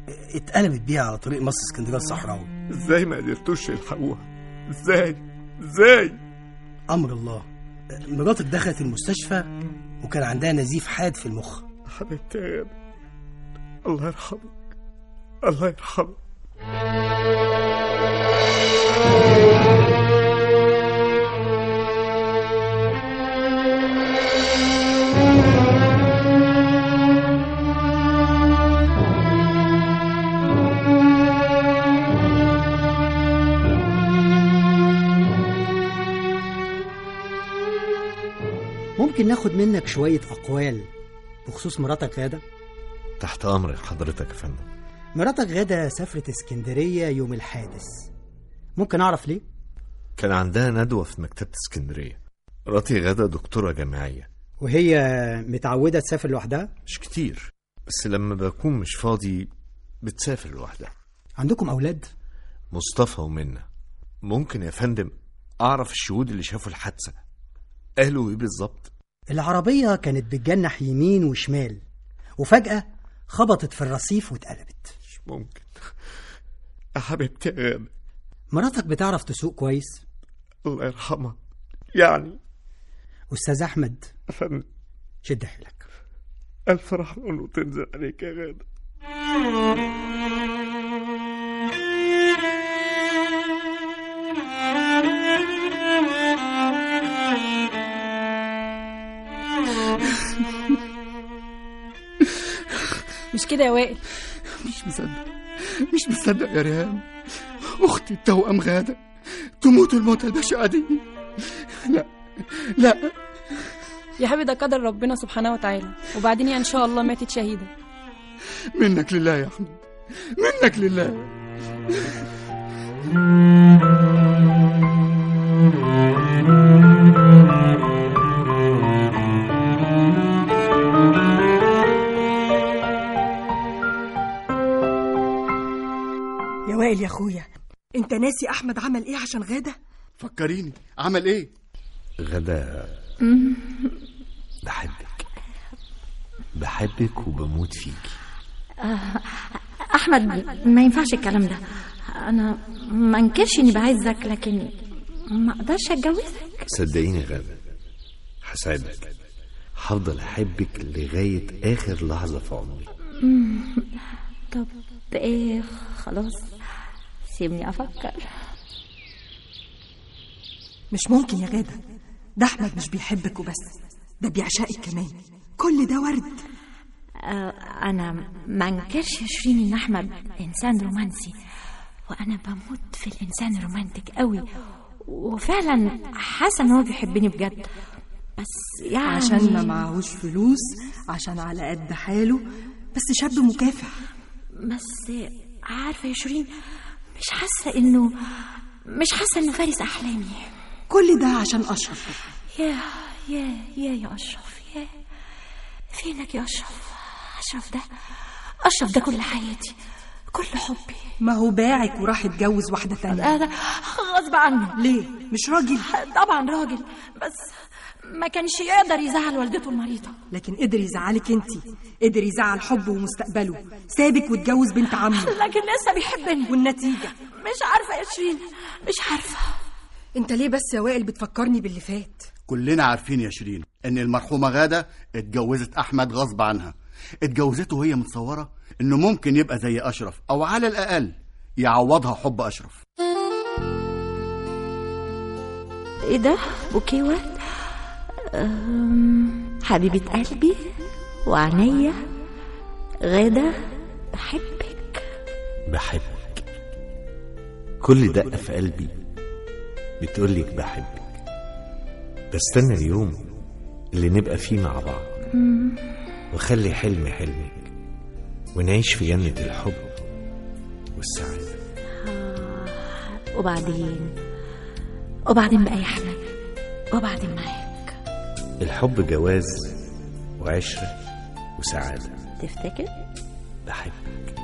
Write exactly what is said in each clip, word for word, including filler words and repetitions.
اتقلبت بيها على طريق مصر اسكندريه الصحراوي. ازاي ما قدرتوش تلحقوها؟ ازاي ازاي امر الله. مراتك دخلت المستشفى وكان عندها نزيف حاد في المخ. حبيبتي يا غادة، الله يرحمك، الله يرحمك. ممكن ناخد منك شوية أقوال بخصوص مراتك غادة؟ تحت أمر حضرتك يا فندم. مراتك غادة سافرت اسكندرية يوم الحادث، ممكن أعرف ليه؟ كان عندها ندوة في مكتبة اسكندرية. مراتي غادة دكتورة جامعية، وهي متعودة تسافر لوحدها؟ مش كتير، بس لما بكون مش فاضي بتسافر لوحدها. عندكم أولاد؟ مصطفى ومنى. ممكن يا فندم أعرف الشهود اللي شافوا الحادثة قالوا إيه بالظبط؟ العربية كانت بتجنح يمين وشمال وفجأة خبطت في الرصيف واتقلبت. مش ممكن يا حبيبتي يا غادة. مراتك بتعرف تسوق كويس؟ الله يرحمها. يعني أستاذ أحمد أفندم، شد حيلك. ألف رحمة وتنزل عليك يا غادة. مش كده يا وائل؟ مش مصدق، مش مصدق يا ريهام. أختي التوأم غادة تموت الموتة البشعة دي. لا لا يا حبيبي، ده قدر ربنا سبحانه وتعالى، وبعدين ان شاء الله ماتت شهيدة. منك لله يا أحمد، منك لله. يا وائل يا اخويا، انت ناسي احمد عمل ايه عشان غادة؟ فكريني، عمل ايه؟ غادة بحبك، بحبك وبموت فيكي. احمد ما ينفعش الكلام ده. انا ما انكرش اني بعزك، لكن ما اقدرش اتجوزك. صدقيني غادة، هساعدك، هفضل احبك لغاية اخر لحظة في عمري. طب ايه، خلاص سيبني افكر. مش ممكن يا غادة، ده احمد مش بيحبك وبس، ده بيعشقك كمان. كل ده ورد. آه انا ما انكرش يا شيرين ان احمد انسان رومانسي، وانا بموت في الانسان الرومانتك قوي، وفعلا حاسه ان هو بيحبني بجد. بس يعني عشان ما معهوش فلوس، عشان على قد حاله، بس شاب مكافح. بس عارفه يا شيرين، مش حاسه انه مش حاسه انه فارس احلامي. كل ده عشان اشرف. يا يا يا يا اشرف، يا فينك يا اشرف؟ اشرف ده اشرف ده كل حياتي، كل حبي. ما هو باعك وراح يتجوز واحده ثانيه. هذا غصب عنه. ليه؟ مش راجل؟ طبعا راجل، بس ما كانش يقدر يزعل والدته المريضه. لكن قدر يزعلك انتي، قدر يزعل حبه ومستقبله، سابك واتجوز بنت عمه. لكن لسه بيحبني. والنتيجه مش عارفه يا شيرين، مش عارفه. انت ليه بس يا وائل بتفكرني باللي فات؟ كلنا عارفين يا شيرين ان المرحومه غادة اتجوزت احمد غصب عنها. اتجوزته وهي متصوره انه ممكن يبقى زي اشرف، او على الاقل يعوضها حب اشرف. ايه ده؟ بوكيه ورد؟ حبيبه قلبي وعينيا غادة، بحبك بحبك. كل دقة في قلبي بتقولك بحبك. بستنى اليوم اللي نبقى فيه مع بعض، وخلي حلمي حلمك، ونعيش في جنة الحب والسعادة. آه. وبعدين وبعدين بقى يا أحمد، وبعدين معاك. الحب جواز وعشرة وسعادة. تفتكر؟ بحبك.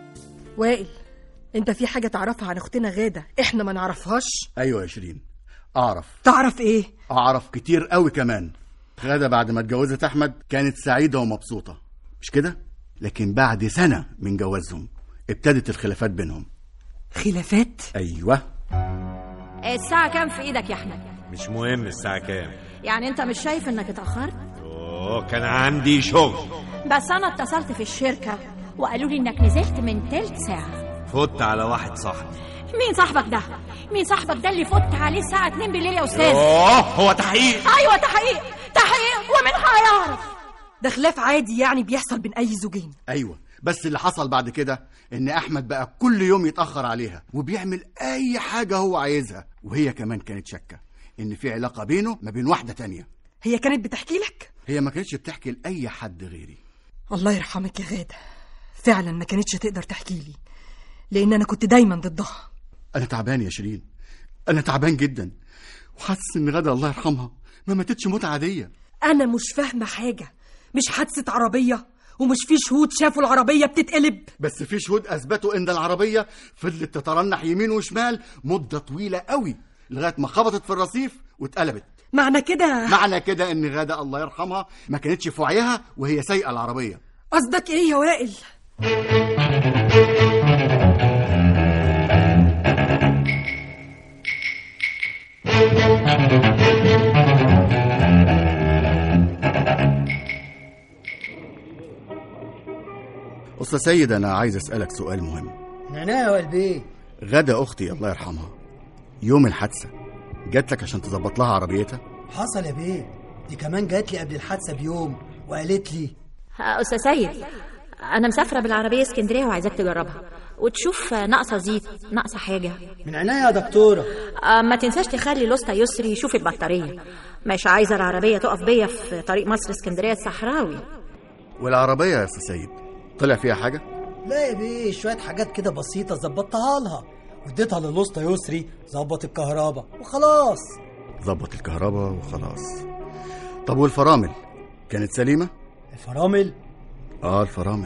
وائل، انت في حاجة تعرفها عن اختنا غادة احنا ما نعرفهاش؟ ايوه يا شيرين، اعرف. تعرف ايه؟ اعرف كتير قوي كمان. غادة بعد ما اتجوزت احمد كانت سعيده ومبسوطه، مش كده؟ لكن بعد سنه من جوازهم ابتدت الخلافات بينهم. خلافات؟ ايوه. الساعة كام في ايدك يا احمد؟ مش مهم الساعة كام. يعني انت مش شايف انك اتأخرت؟ اوه كان عندي شغل. بس انا اتصلت في الشركة وقالوا لي انك نزلت من تلت ساعة. فوت على واحد صاحبي. مين صاحبك ده؟ مين صاحبك ده اللي فوت عليه الساعة اتنين بالليل يا استاذ؟ اوه هو تحقيق. ايوه تحقيق تحقيق، ومن هيعرف؟ ده خلاف عادي يعني بيحصل بين اي زوجين. ايوه، بس اللي حصل بعد كده ان احمد بقى كل يوم يتاخر عليها وبيعمل اي حاجه هو عايزها، وهي كمان كانت شاكه ان في علاقه بينه ما بين واحده تانية. هي كانت بتحكي لك؟ هي ما كانتش بتحكي لاي حد غيري. الله يرحمك يا غادة، فعلا ما كانتش تقدر تحكي لي، لان انا كنت دايما ضدها. انا تعبان يا شيرين، انا تعبان جدا، وحاسس ان غادة الله يرحمها ما ماتتش موت عاديه. انا مش فاهمه حاجه، مش حادثه عربيه ومش في شهود شافوا العربيه بتتقلب. بس في شهود اثبتوا ان العربيه فضلت تترنح يمين وشمال مده طويله قوي لغايه ما خبطت في الرصيف واتقلبت. معنى كده معنى كده ان غادة الله يرحمها ما كانتش في وعيها وهي سايقه العربيه. قصدك ايه يا وائل؟ أستاذ سيد، أنا عايز أسألك سؤال مهم. نعناع يا وائل بيه. غادة أختي الله يرحمها يوم الحادثة جات لك عشان تظبط لها عربيتها؟ حصل يا بيه، دي كمان جات لي قبل الحادثة بيوم وقالت لي أستاذ سيد، أنا مسافرة بالعربية اسكندرية وعايزاك تجربها وتشوف ناقصة زيت، ناقصة حاجة. من عناية يا دكتورة. ما تنساش تخلي لوستا يسري يشوف البطارية، مش عايزة العربية تقف بيا في طريق مصر اسكندرية الصحراوي. والعربية يا أستاذ سيد طلع فيها حاجة؟ لا يا بيه، شوية حاجات كده بسيطة ظبطتها لها واديتها للوسطى يسري ظبط الكهرباء وخلاص. ظبط الكهرباء وخلاص. طب والفرامل كانت سليمة؟ الفرامل؟ اه الفرامل.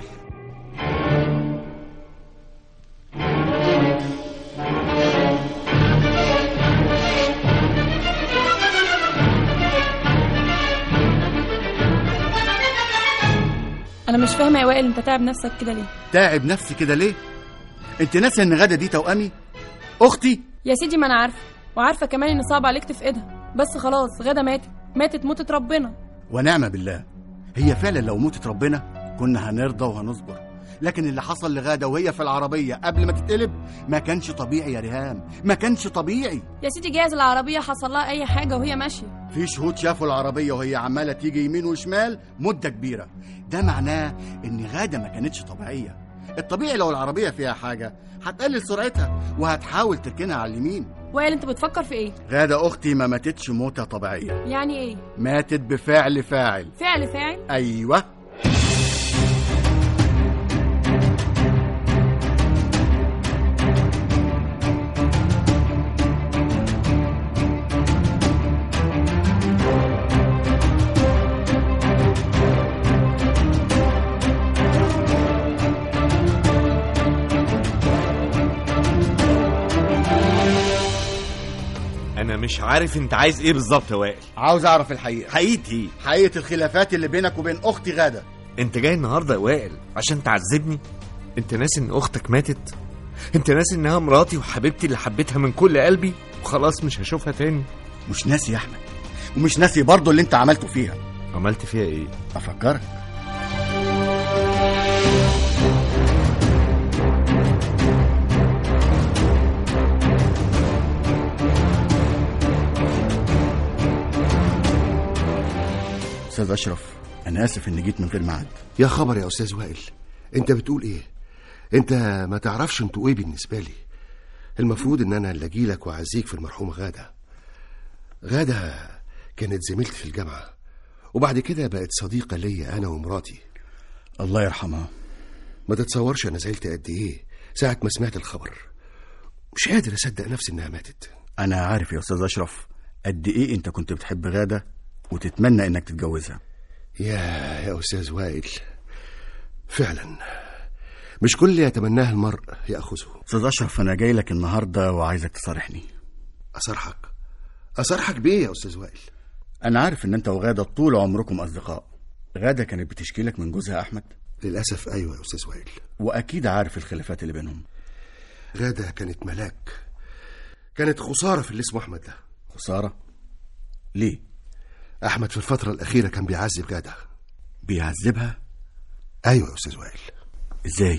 انا مش فاهمه يا وائل، انت تعب نفسك كده ليه؟ تعب نفسي كده ليه؟ انت ناسي ان غادة دي توأمي اختي؟ يا سيدي ما انا عارفه، وعارفه كمان ان صعب عليك تفقدها، بس خلاص غادة ماتت، ماتت موتة ربنا ونعم بالله. هي فعلا لو موتة ربنا كنا هنرضى وهنصبر، لكن اللي حصل لغادة وهي في العربية قبل ما تتقلب ما كانش طبيعي يا ريهام، ما كانش طبيعي. يا سيدي جايز العربية حصل لها أي حاجة وهي ماشية. في شهود شافوا العربية وهي عمالة تيجي يمين وشمال مدة كبيرة، ده معناه إن غادة ما كانتش طبيعية. الطبيعي لو العربية فيها حاجة هتقلل سرعتها وهتحاول تركنها على اليمين. وائل أنت بتفكر في إيه؟ غادة أختي ما ماتتش موتة طبيعية. يعني إيه؟ ماتت بفعل فاعل. فعل فاعل؟ أيوة. أنا مش عارف أنت عايز إيه بالظبط يا وائل. عاوز أعرف الحقيقة. حقيقتي حقيقة الخلافات اللي بينك وبين أختي غادة. أنت جاي النهاردة يا وائل عشان تعذبني؟ أنت ناسي إن أختك ماتت؟ أنت ناسي إنها مراتي وحبيبتي اللي حبيتها من كل قلبي وخلاص مش هشوفها تاني؟ مش ناسي يا أحمد، ومش ناسي برضو اللي أنت عملته فيها. عملت فيها إيه؟ أفكرك. أستاذ أشرف، أنا آسف إني جيت من غير ميعاد. يا خبر يا أستاذ وائل، أنت بتقول إيه؟ أنت ما تعرفش أنتوا إيه بالنسبة لي. المفروض إن أنا اللي أجيلك وأعزيك في المرحومة غادة. غادة كانت زميلتي في الجامعة وبعد كده بقت صديقة ليا أنا ومراتي. الله يرحمها. ما تتصورش أنا زعلت قد إيه ساعة ما سمعت الخبر. مش قادر أصدق نفسي إنها ماتت. أنا عارف يا أستاذ أشرف قد إيه أنت كنت بتحب غادة وتتمنى إنك تتجوزها. يا يا أستاذ وائل، فعلا مش كل يتمناه المرء يأخذه. أستاذ أشرف، أنا جاي لك النهاردة وعايزك تصارحني. أصارحك؟ أصرحك بيه يا أستاذ وائل؟ انا عارف ان انت وغاده طول عمركم اصدقاء. غاده كانت بتشكي لك من جوزها احمد؟ للأسف أيوة يا أستاذ وائل. واكيد عارف الخلافات اللي بينهم. غادة كانت ملاك، كانت خسارة في اللي اسمه أحمد ده. خسارة؟ ليه؟ أحمد في الفترة الأخيرة كان بيعذب غادة. بيعذبها؟ أيوة يا أستاذ وائل. إزاي؟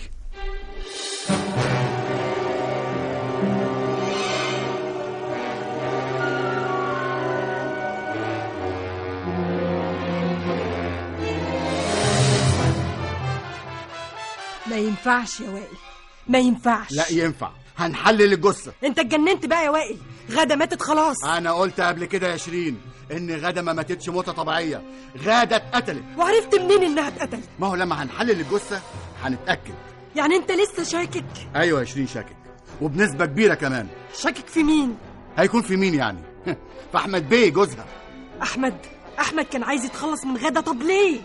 ما ينفعش يا وائل، ما ينفعش. لا ينفع، هنحلل الجثة. انت اتجننت بقى يا وائل، غادة ماتت خلاص. انا قلت قبل كده يا شيرين ان غادة ما ماتتش موتة طبيعية، غادة اتقتلت. وعرفت منين انها اتقتلت؟ ما هو لما هنحلل الجثة هنتأكد. يعني انت لسه شاكك؟ ايوه يا شيرين شاكك، وبنسبة كبيرة كمان. شاكك في مين؟ هيكون في مين يعني؟ في احمد بيه جوزها. احمد احمد كان عايز يتخلص من غادة، طب ليه؟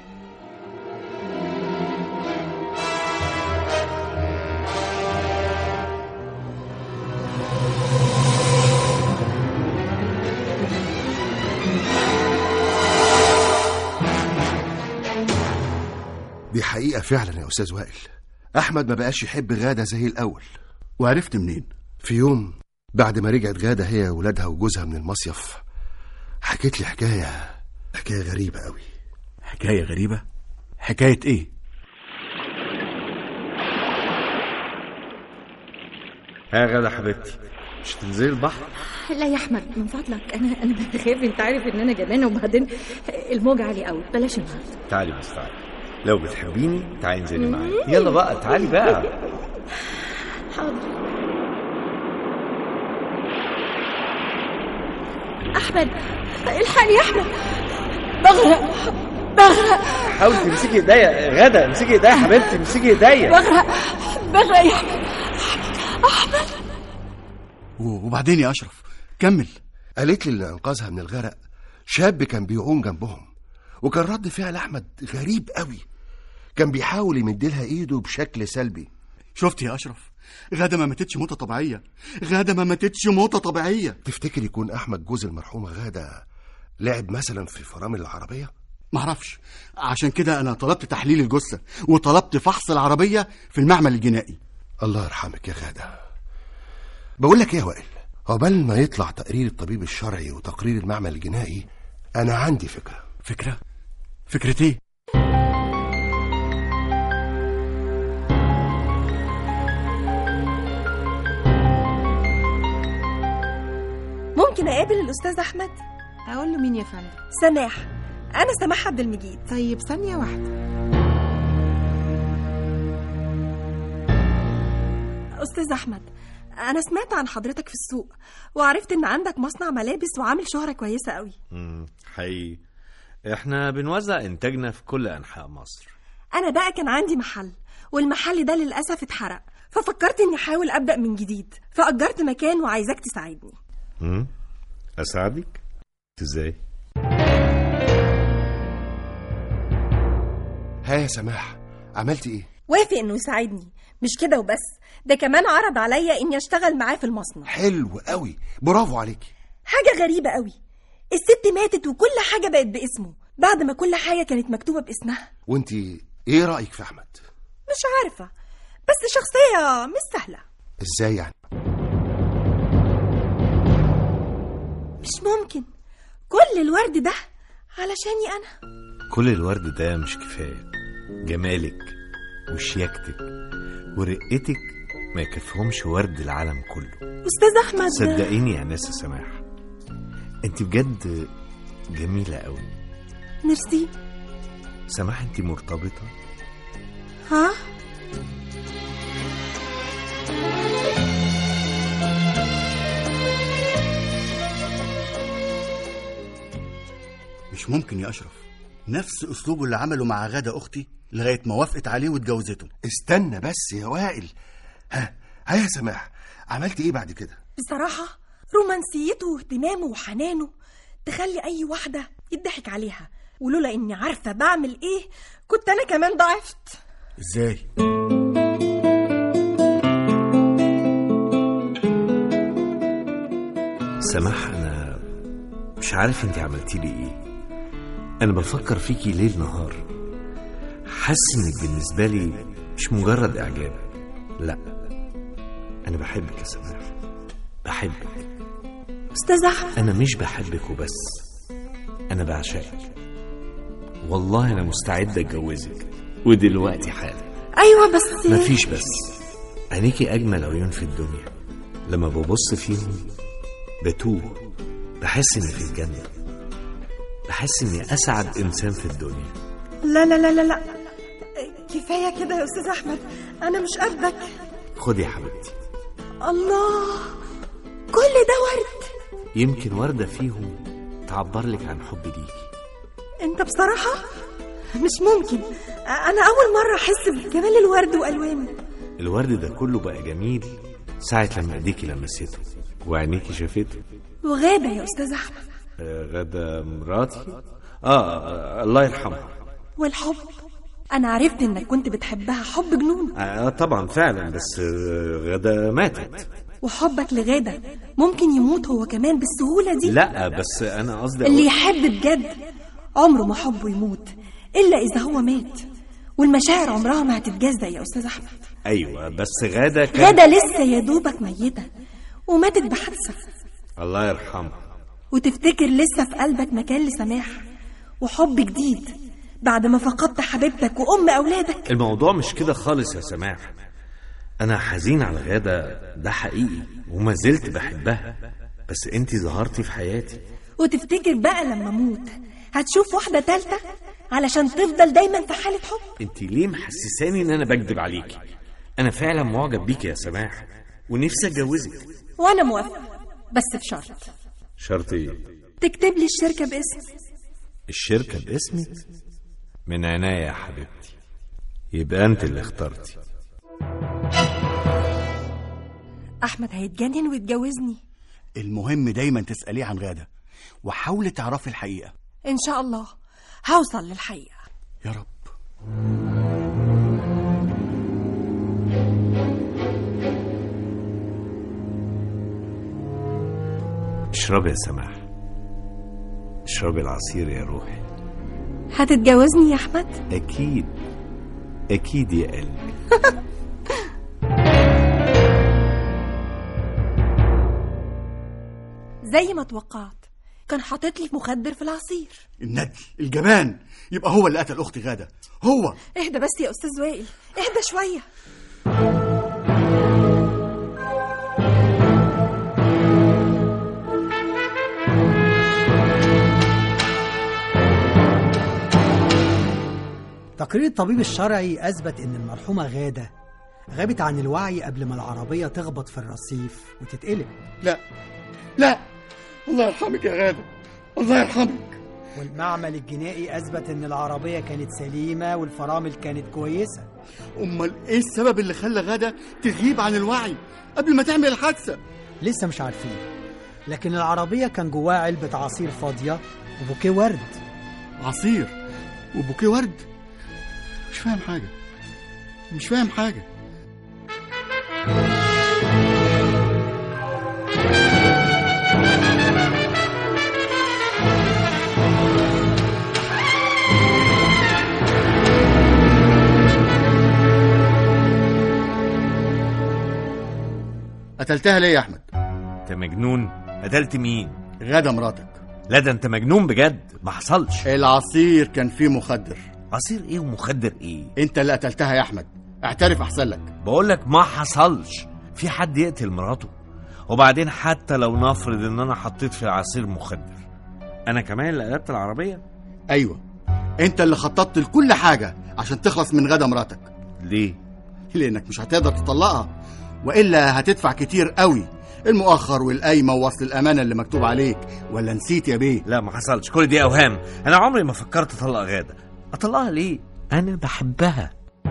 دي حقيقة فعلا يا أستاذ وائل، أحمد ما بقاش يحب غادة زي الأول. وعرفت منين؟ في يوم بعد ما رجعت غادة هي وولادها وجوزها من المصيف حكيت لي حكاية حكاية غريبة قوي. حكاية غريبة؟ حكاية إيه؟ ها غادة حبيبتي، مش تنزلي البحر؟ لا يا احمد من فضلك، انا انا بخاف، انت عارف ان انا جبانه، وبعدين الموج عالي قوي، بلاش النهارده. تعالي بس تعالي، لو بتحبيني تعالي انزلي معايا. يلا بقى تعالي بقى. حاضر. احمد الحقني يا احمد، بغرق بغرق. حاولي تمسكي ايديا غادة، امسكي ايديا يا حبيبتي، امسكي ايديا. بغرق بغرق يا احمد. احمد وبعدين يا أشرف كمل. قالت لي اللي أنقذها من الغرق شاب كان بيعوم جنبهم، وكان رد فعل أحمد غريب قوي، كان بيحاول يمدلها إيده بشكل سلبي. شفت يا أشرف، غادة ما ماتتش موتة طبيعية، غادة ما ماتتش موتة طبيعية. تفتكر يكون أحمد جوز المرحومة غادة لعب مثلا في فرامل العربية؟ معرفش، عشان كده أنا طلبت تحليل الجثة وطلبت فحص العربية في المعمل الجنائي. الله يرحمك يا غادة. بقول لك ايه يا وائل، عقبال ما يطلع تقرير الطبيب الشرعي وتقرير المعمل الجنائي انا عندي فكرة. فكرة؟ فكرة ايه؟ ممكن اقابل الاستاذ احمد؟ اقول له مين يا فندم؟ سماح، انا سماح عبد المجيد. طيب ثانية واحدة. استاذ احمد، انا سمعت عن حضرتك في السوق، وعرفت ان عندك مصنع ملابس وعامل شهرة كويسة قوي. امم حقيقي احنا بنوزع انتاجنا في كل انحاء مصر. انا بقى كان عندي محل، والمحل ده للاسف اتحرق، ففكرت اني احاول ابدا من جديد، فاجرت مكان وعايزاك تساعدني. امم اساعدك ازاي؟ ها يا سماح، عملتي ايه؟ وافق انه يساعدني، مش كده وبس، ده كمان عرض عليا اني اشتغل معاه في المصنع. حلو قوي، برافو عليكي. حاجة غريبة قوي، الست ماتت وكل حاجة بقت باسمه بعد ما كل حاجة كانت مكتوبة باسمها. وانتي ايه رأيك في احمد؟ مش عارفة، بس شخصية مش سهلة. ازاي يعني؟ مش ممكن كل الورد ده علشاني انا. كل الورد ده مش كفاية، جمالك وشياكتك ورقتك ما يكفهمش ورد العالم كله. أستاذ أحمد صدقيني يا ناس سماح، انت بجد جميلة قوي. ميرسي. سماح انت مرتبطة؟ ها؟ مش ممكن يا أشرف، نفس أسلوبه اللي عمله مع غادة أختي لغاية ما وافقت عليه واتجوزته. استنى بس يا وائل. ها ها يا سماح، عملت ايه بعد كده؟ بصراحة رومانسيته واهتمامه وحنانه تخلي أي واحدة يضحك عليها، ولولا إني عارفة بعمل إيه كنت أنا كمان ضعفت. إزاي؟ سماح أنا مش عارف انت عملتي لي ايه. انا بفكر فيكي ليل نهار، حاسس انك بالنسبه لي مش مجرد اعجاب، لا انا بحبك يا سماح، بحبك. استاذ احمد، انا مش بحبك وبس، انا بعشقك. والله انا مستعد اتجوزك ودلوقتي حالا. ايوه بس مفيش بس. عينيكي اجمل عيون في الدنيا، لما ببص فيهم بتوه، بحس اني في الجنه، بحس اني اسعد انسان في الدنيا. لا لا لا لا لا كفايه كده يا استاذ احمد، انا مش قدك. خدي يا حبيبتي. الله، كل ده ورد؟ يمكن وردة فيهم تعبر لك عن حبي ليكي. انت بصراحة مش ممكن، انا اول مرة احس بجمال الورد والوانه. الورد ده كله بقى جميل ساعة لما ايديكي لمسته وعينيكي شافته. وغادة يا استاذ احمد. آه غادة مراتي. آه, اه الله يرحمها. والحب، انا عرفت انك كنت بتحبها حب جنون. آه طبعا فعلا، بس آه غادة ماتت. وحبك لغادة ممكن يموت هو كمان بالسهولة دي؟ لا بس انا قصدي اللي يحب بجد عمره ما حبه يموت الا اذا هو مات، والمشاعر عمرها ما هتتجزأ يا استاذ احمد. ايوه بس غادة كان... غادة لسه يا دوبك ميتة وماتت بحادثة. الله يرحمها. وتفتكر لسه في قلبك مكان لسماح وحب جديد بعد ما فقدت حبيبتك وام اولادك؟ الموضوع مش كده خالص يا سماح. انا حزين على غادة، ده حقيقي، وما زلت بحبها، بس انتي ظهرتي في حياتي. وتفتكر بقى لما اموت هتشوف واحدة تالتة علشان تفضل دايما في حالة حب؟ انتي ليه محسساني ان انا بكدب عليكي؟ انا فعلا معجب بيكي يا سماح ونفسي اتجوزك. وانا موافقة بس بشرط. شرط ايه؟ تكتب لي الشركة باسمي. الشركة باسمي؟ من عناية يا حبيبتي، يبقى انت اللي اخترتي. احمد هيتجنن ويتجوزني. المهم دايما تسأليه عن غادة وحاولي تعرفي الحقيقة. ان شاء الله هوصل للحقيقة يا رب. اشربي يا سماح، اشربي العصير يا روحي. هتتجوزني يا احمد؟ اكيد اكيد يا قلبي. زي ما توقعت كان حاطط لي مخدر في العصير. الندل الجبان، يبقى هو اللي قتل اختي غادة. هو. اهدى بس يا استاذ وائل، اهدى شوية. تقرير الطبيب الشرعي أثبت إن المرحومة غادة غابت عن الوعي قبل ما العربية تخبط في الرصيف وتتقلب. لا لا، الله يرحمك يا غادة، الله يرحمك. والمعمل الجنائي أثبت إن العربية كانت سليمة والفرامل كانت كويسة. أمال إيه السبب اللي خلى غادة تغيب عن الوعي قبل ما تعمل الحادثة؟ لسه مش عارفين، لكن العربية كان جواها علبة عصير فاضية وبوكيه ورد. عصير وبوكيه ورد؟ مش فاهم حاجة، مش فاهم حاجة. قتلتها ليه يا احمد؟ انت مجنون؟ قتلت مين؟ غادة مراتك. لا ده انت مجنون بجد، ما حصلش. العصير كان فيه مخدر. عصير ايه ومخدر ايه؟ انت اللي قتلتها يا احمد، اعترف احسن لك. بقولك ما حصلش، في حد يقتل مراته؟ وبعدين حتى لو نفرض ان انا حطيت في العصير مخدر، انا كمان اللي قلبت العربية؟ ايوه، انت اللي خططت لكل حاجة عشان تخلص من غادة مراتك. ليه؟ لانك مش هتقدر تطلقها، والا هتدفع كتير قوي، المؤخر والقايمه ووصل الامانه اللي مكتوب عليك. ولا نسيت يا بيه؟ لا ما حصلش، كل دي اوهام. انا عمري ما فكرت اطلق غادة. اطلقها ليه؟ انا بحبها.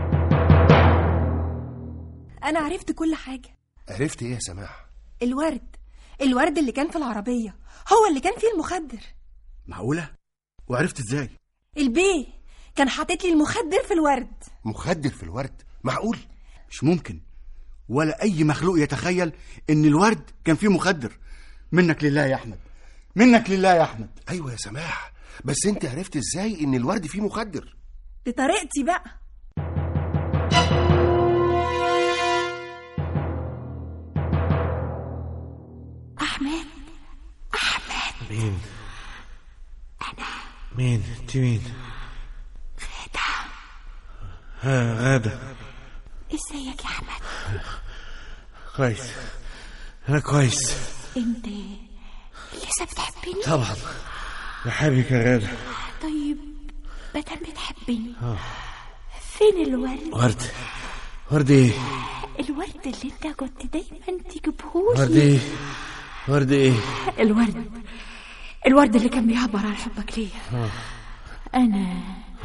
انا عرفت كل حاجه. عرفت ايه يا سماح؟ الورد الورد اللي كان في العربيه هو اللي كان فيه المخدر. معقوله؟ وعرفت ازاي؟ البيه كان حاطط لي المخدر في الورد. مخدر في الورد؟ معقول؟ مش ممكن، ولا اي مخلوق يتخيل ان الورد كان فيه مخدر. منك لله يا احمد، منك لله يا احمد. ايوه يا سماح، بس انت عرفت ازاي ان الورد فيه مخدر؟ بطريقتي بقى. احمد احمد مين؟ انا. مين انت؟ مين؟ غادة. ها غادة، ازيك يا احمد؟ كويس، انا كويس. انت لسه بتحبني؟ طبعا بحبك يا غادة. طيب مادام بتحبني فين الورد؟ ورد؟ ورد ايه؟ الورد اللي انت كنت دايما تجيبهولي. ورد ايه؟ ورد ايه؟ الورد الورد اللي كان بيعبر عن حبك ليا. انا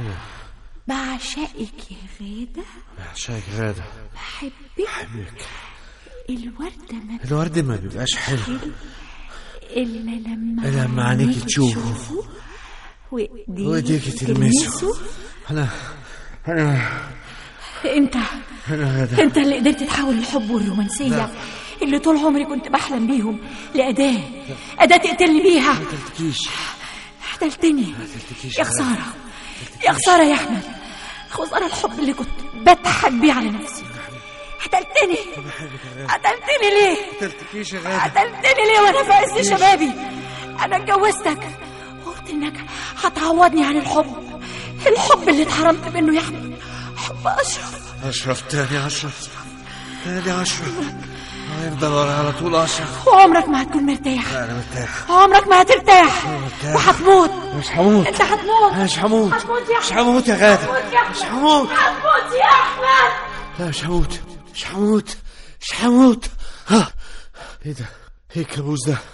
بعشقك يا غادة. بعشقك يا غادة. بحبك. بحبك. الورد ما الورد ما بيبقاش حلو الا لما لما عينيك تشوفه وايديك تلمسه. انا انا انت انا غادة. انت اللي قدرت تحول الحب والرومانسية اللي طول عمري كنت بحلم بيهم لأداة أداة تقتلني بيها. ما تلتكيش. قتلتني يا خسارة، يا خسارة يا أحمد، خسارة الحب اللي كنت بضحك بيه على نفسي. قتلتني قتلتني ليه؟ ما تلتكيش يا غادة. قتلتني ليه وانا في عز شبابي؟ انا اتجوزتك وقلت انك هتعوضني عن الحب، الحب اللي اتحرمت منه يا احمد، حب اشرف. اشرف تاني، اشرف تاني، اشرف هيفضل ورا على طول اشرف. وعمرك ما هتكون مرتاح. لا انا مرتاح. عمرك ما هترتاح وهتموت. مش هموت. انت هتموت. انا مش هموت. هتموت يا مش هموت يا غادة. مش هموت. هتموت يا احمد. لا مش هموت، مش هموت، مش هموت. ها ايه ده؟ ايه الكابوس ده؟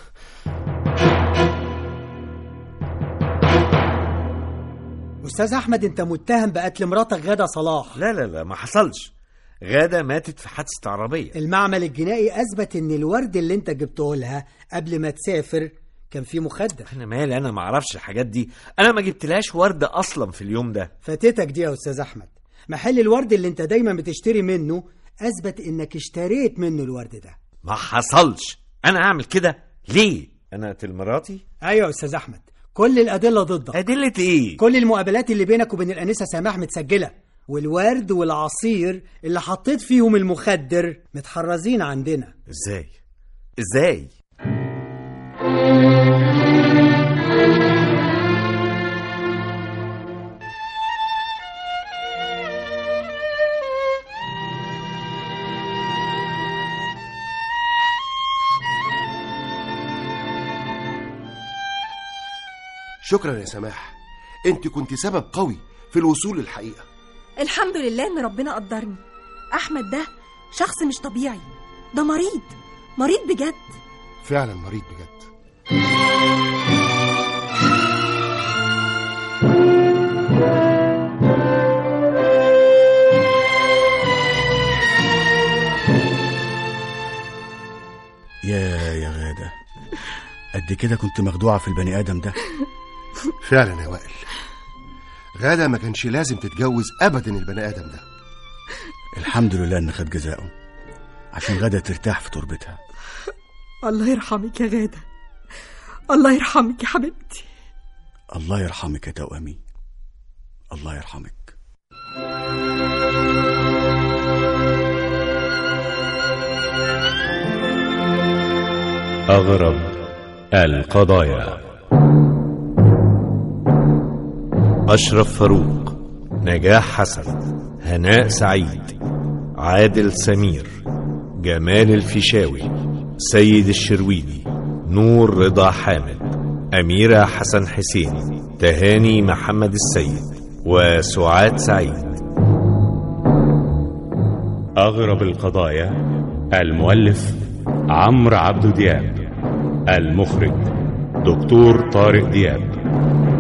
أستاذ أحمد، أنت متهم بقتل مراتك غادة صلاح. لا لا لا، ما حصلش. غادة ماتت في حادثة عربية. المعمل الجنائي أثبت إن الورد اللي أنت جبته لها قبل ما تسافر كان فيه مخدر. أنا مالي، أنا ما أعرفش الحاجات دي. أنا ما جبتلهاش ورد أصلا في اليوم ده. فاتتك دي يا أستاذ أحمد. محل الورد اللي أنت دايما بتشتري منه أثبت إنك اشتريت منه الورد ده. ما حصلش. أنا أعمل كده ليه؟ أنا قتل مراتي؟ أيوة يا أستاذ أحمد، كل الأدلة ضدك. أدلة إيه؟ كل المقابلات اللي بينك وبين الأنسة سماح متسجلة، والورد والعصير اللي حطيت فيهم المخدر متحرزين عندنا. إزاي؟ إزاي؟ شكرا يا سماح، انت كنت سبب قوي في الوصول للحقيقة. الحمد لله ان ربنا قدرني. احمد ده شخص مش طبيعي، ده مريض مريض بجد. فعلا مريض بجد. يا يا غادة، قد كده كنت مخدوعة في البني آدم ده. فعلا يا وائل، غادة ما كانش لازم تتجوز أبدا البني آدم ده. الحمد لله إن خد جزاؤه عشان غادة ترتاح في تربتها. الله يرحمك يا غادة، الله يرحمك يا حبيبتي. الله يرحمك يا توأمي، الله يرحمك. أغرب القضايا. أشرف فاروق، نجاح حسن، هناء سعيد، عادل سمير، جمال الفيشاوي، سيد الشرويدي، نور رضا حامد، أميرة حسن حسين، تهاني محمد السيد، وسعاد سعيد. أغرب القضايا. المؤلف عمرو عبد دياب، المخرج دكتور طارق دياب.